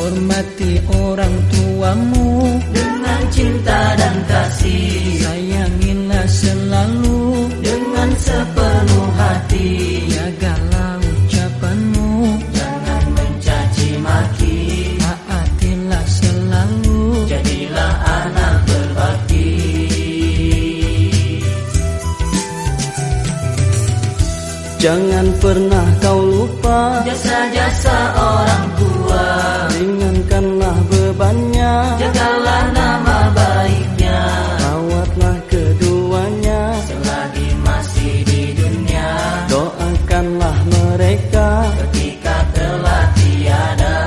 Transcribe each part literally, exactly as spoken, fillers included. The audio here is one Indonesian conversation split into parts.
Hormati orang tuamu dengan cinta dan kasih. Sayangilah selalu dengan sepenuh hati. Jagalah ucapanmu, jangan mencaci maki. taatilah selalu, jadilah anak berbakti. Jangan pernah kau lupa jasa-jasa orang tua. Ringankanlah bebannya, jagalah nama baiknya. rawatlah keduanya selagi masih di dunia. Doakanlah mereka ketika telah tiada.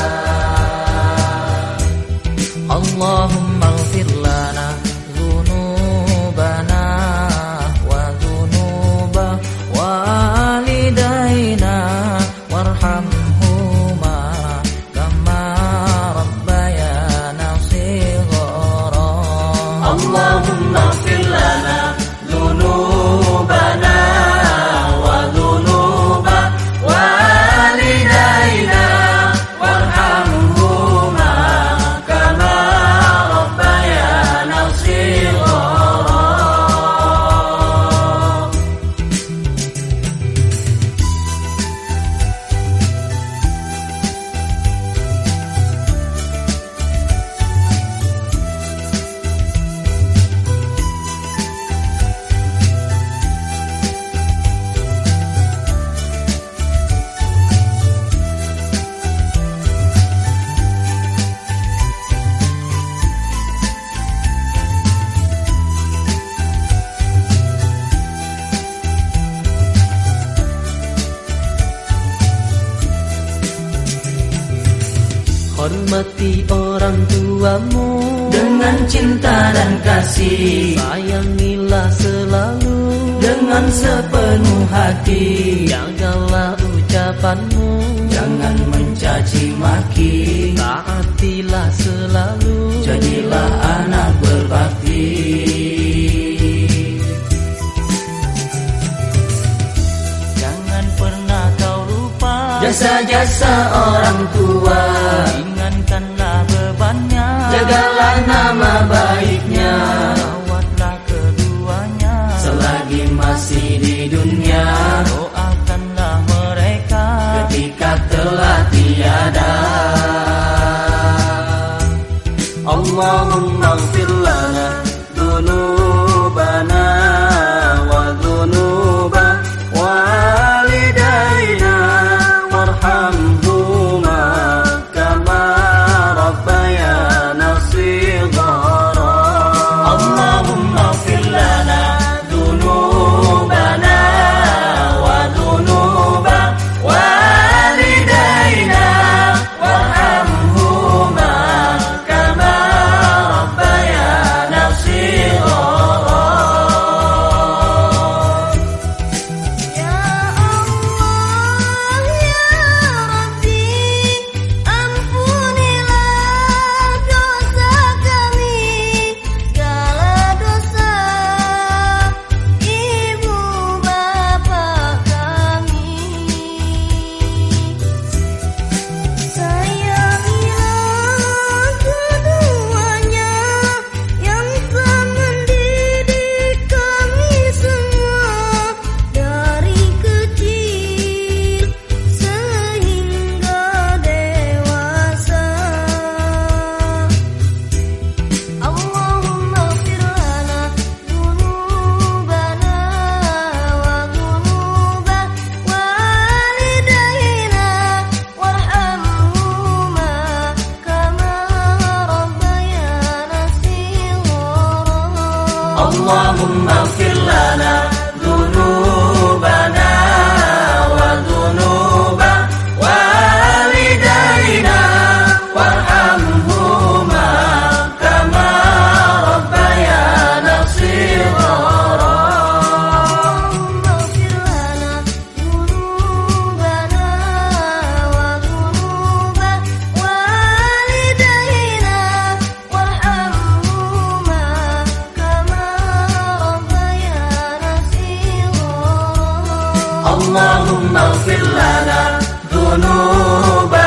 Allahumma ighfir lana dzunubana wa dzunuba walidaina warhamhuma kama rabbayana shighara. Allahumma ighfir lana dzunubana wa dzunuba walidaina warhamhuma kama rabbayana shighara. Hormati orang tuamu dengan cinta dan kasih. Sayangilah selalu dengan sepenuh hati. Jagalah ucapanmu, jangan mencaci maki. taatilah selalu, jadilah anak berbakti. Jangan pernah kau lupa jasa-jasa orang tua. Ringankanlah bebannya, jagalah nama baiknya. Rawatlah keduanya selagi masih di dunia. Doakanlah mereka ketika telah tiada. Allahumma ighfir lana dzunubana wa dzunuba walidaina warhamhuma kama rabbayana shighara. Allahumma ighfir lana dzunubana wa dzunuba walidaina warhamhuma kama rabbayana shighara. Ya Allah ya Rabbi, ampunilah dosa kami, segala dosa ibu bapak kami. Sayangilah keduanya yang telah mendidik kami semua dari kecil sehingga dewasa. Allahumma ighfir lana dzunubana wa dzunuba walidaina warhamhuma kama rabbayana shighara. Allahumma ighfir lana dzunubana wa dzunuba walidaina warhamhuma kama rabbayana shighara. Allahumma ighfir lana dzunubana wa dzunuba walidaina warhamhuma kama rabbayana shighara. Allahumma ighfir lana dzunubana